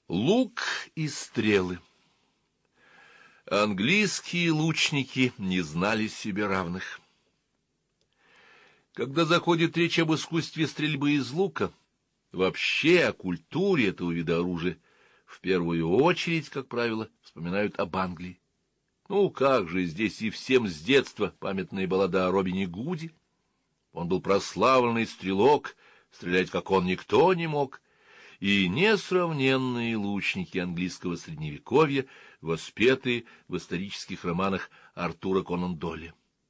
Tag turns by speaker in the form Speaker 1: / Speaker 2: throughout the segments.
Speaker 1: Лук и стрелы. Английские лучники не знали себе равных. Когда заходит речь об искусстве стрельбы из лука, вообще о культуре этого вида оружия, в первую очередь, как правило, вспоминают об Англии. Ну, как же здесь и всем с детства памятная баллада о Робине Гуде. Он был прославленный стрелок, стрелять как он никто не мог, и несравненные лучники английского средневековья, воспетые в исторических романах Артура Конан Дойля.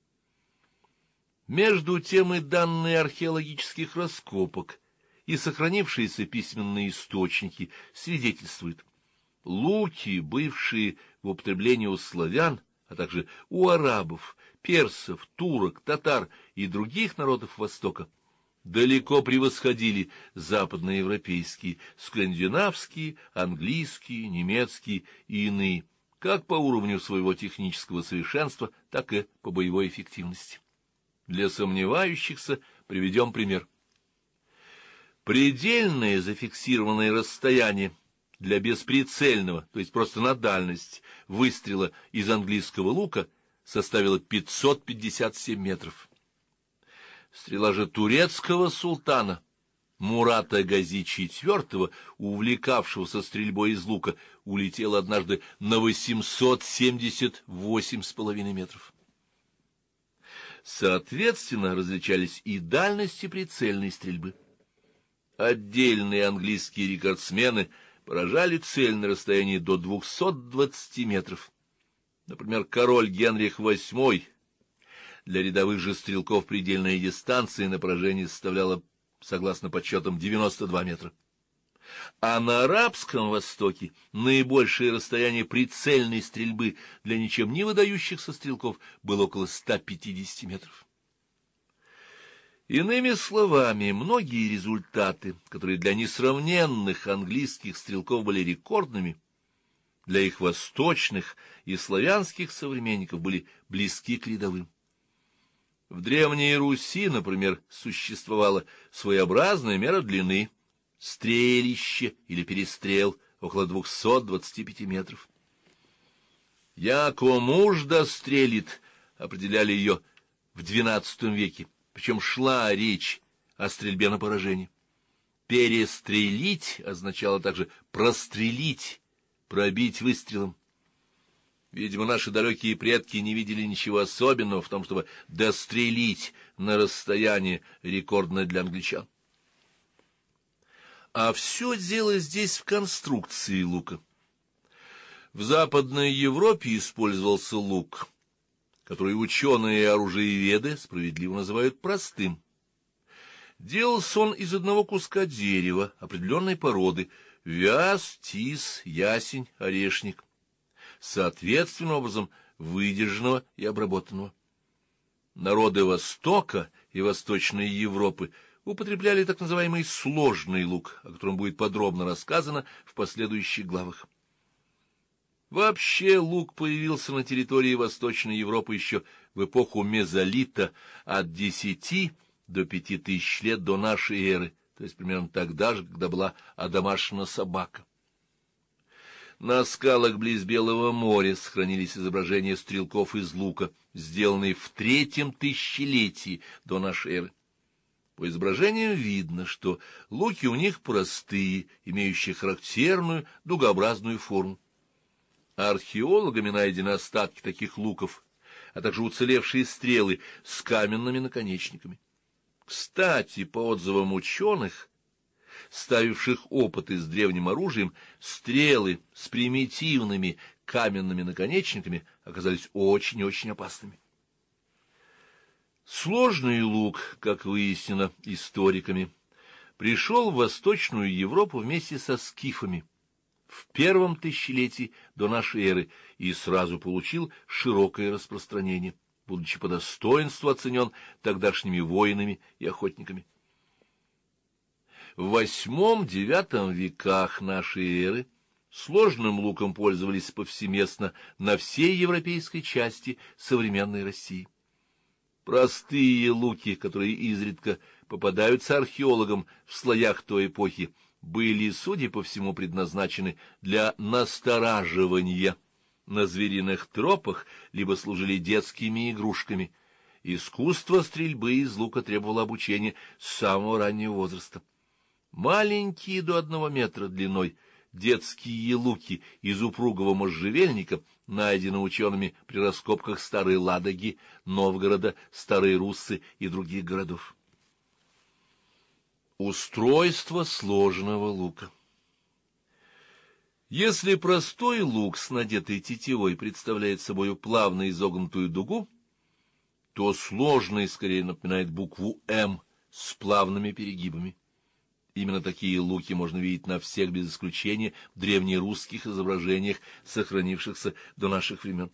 Speaker 1: Между тем и данные археологических раскопок и сохранившиеся письменные источники свидетельствуют: луки, бывшие в употреблении у славян, а также у арабов, персов, турок, татар и других народов Востока, далеко превосходили западноевропейские, скандинавские, английские, немецкие и иные, как по уровню своего технического совершенства, так и по боевой эффективности. Для сомневающихся приведем пример. Предельное зафиксированное расстояние для бесприцельного, то есть просто на дальность, выстрела из английского лука составило 557 метров. Стрела же турецкого султана Мурата Гази IV, увлекавшегося стрельбой из лука, улетела однажды на 878,5 метров. Соответственно, различались и дальности прицельной стрельбы. Отдельные английские рекордсмены поражали цель на расстоянии до 220 метров. Например, король Генрих VIII. Для рядовых же стрелков предельная дистанция на поражение составляла, согласно подсчетам, 92 метра. А на Арабском Востоке наибольшее расстояние прицельной стрельбы для ничем не выдающихся стрелков было около 150 метров. Иными словами, многие результаты, которые для несравненных английских стрелков были рекордными, для их восточных и славянских современников были близки к рядовым. В Древней Руси, например, существовала своеобразная мера длины — стрелище или перестрел около 225 метров. «Яко муж дострелит» определяли ее в XII веке, причем шла речь о стрельбе на поражение. «Перестрелить» означало также прострелить, пробить выстрелом. Видимо, наши далекие предки не видели ничего особенного в том, чтобы дострелить на расстояние, рекордное для англичан. А все дело здесь в конструкции лука. В Западной Европе использовался лук, который ученые и оружиеведы справедливо называют простым. Делался он из одного куска дерева определенной породы — вяз, тис, ясень, орешник, соответственным образом выдержанного и обработанного. Народы Востока и Восточной Европы употребляли так называемый сложный лук, о котором будет подробно рассказано в последующих главах. Вообще лук появился на территории Восточной Европы еще в эпоху мезолита, от 10 до 5000 лет до нашей эры, то есть примерно тогда же, когда была одомашнена собака. На скалах близ Белого моря сохранились изображения стрелков из лука, сделанные в 3-м тысячелетии до нашей эры. По изображениям видно, что луки у них простые, имеющие характерную дугообразную форму. Археологами найдены остатки таких луков, а также уцелевшие стрелы с каменными наконечниками. Кстати, по отзывам ученых, ставивших опыты с древним оружием, стрелы с примитивными каменными наконечниками оказались очень-очень опасными. Сложный лук, как выяснено историками, пришел в Восточную Европу вместе со скифами в 1-м тысячелетии до нашей эры и сразу получил широкое распространение, будучи по достоинству оценен тогдашними воинами и охотниками. В 8-9 веках нашей эры сложным луком пользовались повсеместно на всей европейской части современной России. Простые луки, которые изредка попадаются археологам в слоях той эпохи, были, судя по всему, предназначены для настораживания на звериных тропах, либо служили детскими игрушками. Искусство стрельбы из лука требовало обучения с самого раннего возраста. Маленькие до 1 метра длиной детские луки из упругого можжевельника найдены учеными при раскопках Старой Ладоги, Новгорода, Старой Руссы и других городов. Устройство сложного лука. Если простой лук с надетой тетивой представляет собой плавно изогнутую дугу, то сложный скорее напоминает букву «М» с плавными перегибами. Именно такие луки можно видеть на всех без исключения в древнерусских изображениях, сохранившихся до наших времен.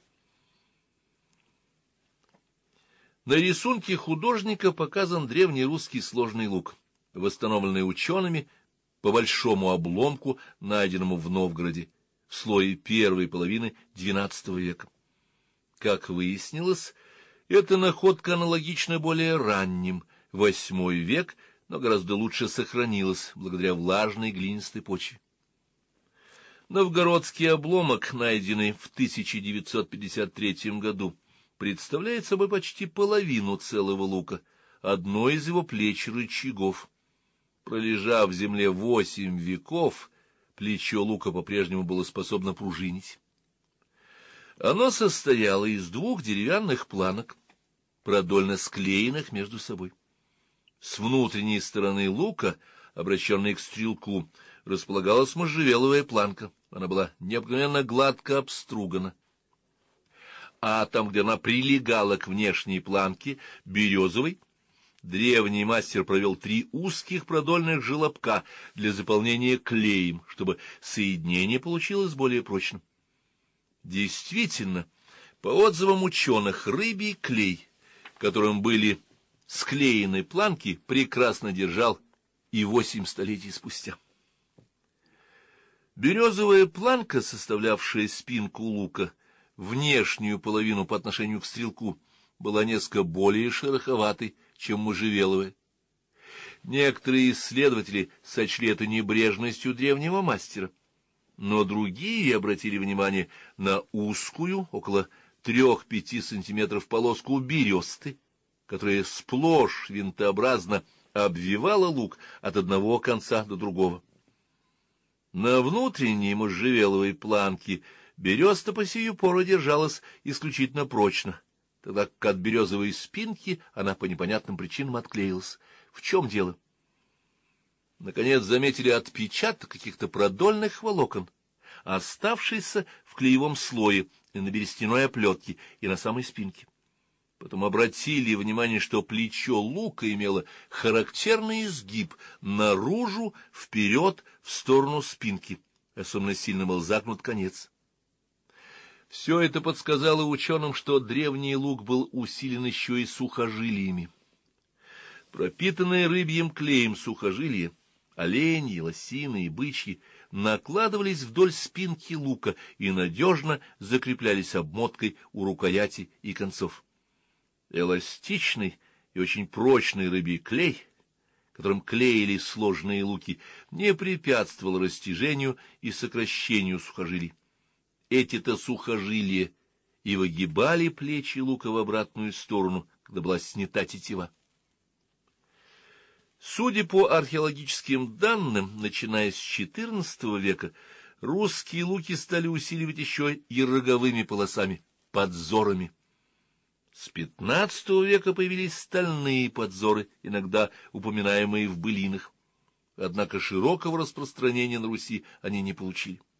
Speaker 1: На рисунке художника показан древнерусский сложный лук, восстановленный учеными по большому обломку, найденному в Новгороде в слое первой половины XII века. Как выяснилось, эта находка аналогична более ранним, VIII век, но гораздо лучше сохранилась благодаря влажной глинистой почве. Новгородский обломок, найденный в 1953 году, представляет собой почти половину целого лука, одно из его плеч рычагов. Пролежав в земле 8 веков, плечо лука по-прежнему было способно пружинить. Оно состояло из 2 деревянных планок, продольно склеенных между собой. С внутренней стороны лука, обращенной к стрелку, располагалась можжевеловая планка. Она была необыкновенно гладко обстругана. А там, где она прилегала к внешней планке, березовой, древний мастер провел 3 узких продольных желобка для заполнения клеем, чтобы соединение получилось более прочным. Действительно, по отзывам ученых, рыбий клей, которым были склеены планки, прекрасно держал и 8 столетий спустя. Березовая планка, составлявшая спинку лука, внешнюю половину по отношению к стрелку, была несколько более шероховатой, чем можжевеловая. Некоторые исследователи сочли это небрежностью древнего мастера, но другие обратили внимание на узкую, около 3-5 сантиметров полоску бересты, которая сплошь винтообразно обвивала лук от одного конца до другого. На внутренней можжевеловой планке береста по сию пору держалась исключительно прочно, тогда как от березовой спинки она по непонятным причинам отклеилась. В чем дело? Наконец заметили отпечаток каких-то продольных волокон, оставшийся в клеевом слое и на берестяной оплетке и на самой спинке. Потом обратили внимание, что плечо лука имело характерный изгиб наружу, вперед, в сторону спинки. Особенно сильно был загнут конец. Все это подсказало ученым, что древний лук был усилен еще и сухожилиями. Пропитанные рыбьим клеем сухожилия, оленьи, лосины и бычьи, накладывались вдоль спинки лука и надежно закреплялись обмоткой у рукояти и концов. Эластичный и очень прочный рыбий клей, которым клеили сложные луки, не препятствовал растяжению и сокращению сухожилий. Эти-то сухожилия и выгибали плечи лука в обратную сторону, когда была снята тетива. Судя по археологическим данным, начиная с XIV века, русские луки стали усиливать еще и роговыми полосами, подзорами. С XV века появились стальные подзоры, иногда упоминаемые в былинах. Однако широкого распространения на Руси они не получили.